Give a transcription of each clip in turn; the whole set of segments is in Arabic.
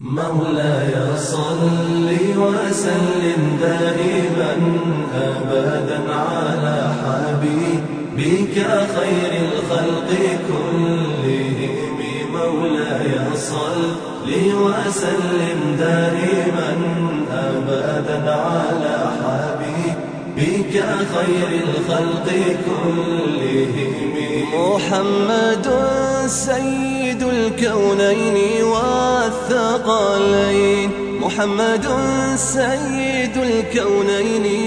مولاي صل وسلم دائما أبدا على حبيبك خير الخلق كلهم. مولاي صل وسلم دائما أبدا على حبيبك خير الخلق كلهم. محمد سيد الكونين والثقلين، محمد سيد الكونين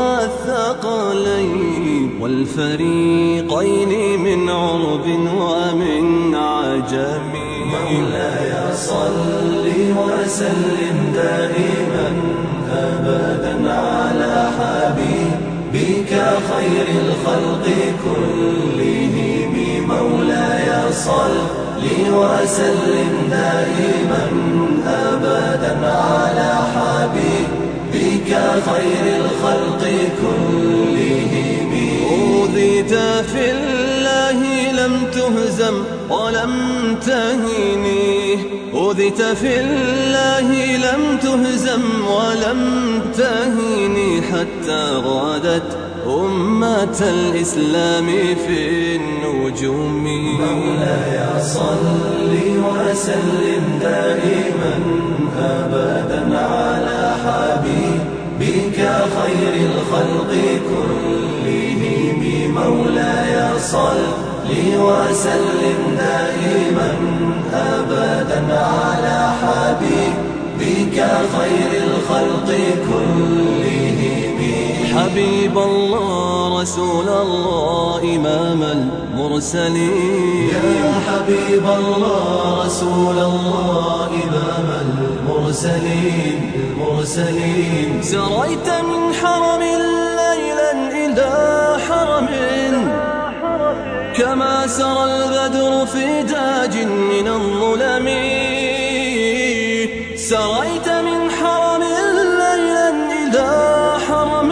والثقلين والفريقين من عرب ومن عجم. مولاي صل وسلم دائما أبدا على حبيبك خير الخلق كلهم. مولاي صل وسلم دائما أبدا على حبيبك خير الخلق كلهم. أوذيت في الله لم تهزم ولم تهني، أوذيت في الله لم تهزم ولم تهني حتى غادت أمة الإسلام في النجوم. مولاي صل وسلم دائما أبدا على حبيبك خير الخلق كلهم. مولاي صل وسلم دائما أبدا على حبيبك خير الخلق كلهم. حبيب الله رسول الله إمام المرسلين، يا حبيب الله رسول الله إمام المرسلين. سريت من حرم ليلا إلى حرم كما سرى البدر في داج من الظلم. سريت من حرم ليلا إلى حرم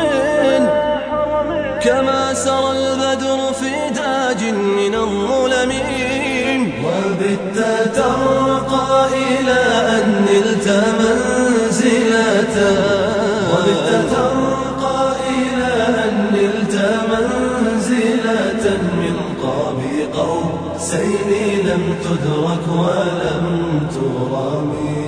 كما سرى البدر في داج من الظلم. وبت ترقى إلى أن نلت منزلة، وبت ترقى إلى أن نلت منزلة من قاب قوسين لم تدرك ولم ترمي.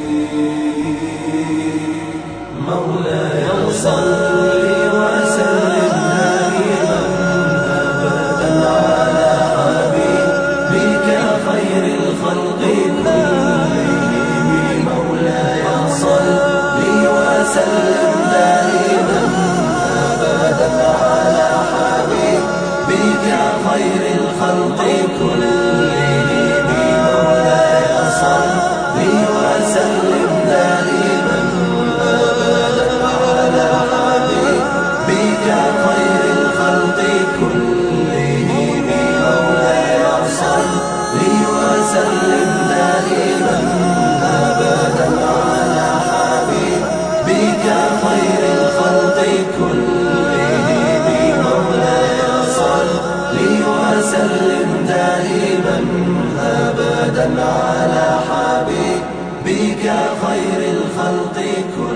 مولاي صل وسلم دائما أبدا على حبيبك خير الخلق كلهم. مولاي صل وسلم دائما أبدا على حبيبك خير الخلق كلهم. مولاي صل وسلم دائما أبدا على حبيبك خير الخلق كلهم. مولاي صل وسلم دائما أبدا على حبيبك خير الخلق كلهم. مولاي صل وسلم دائما أبدا على حبيبك خير الخلق كلهم.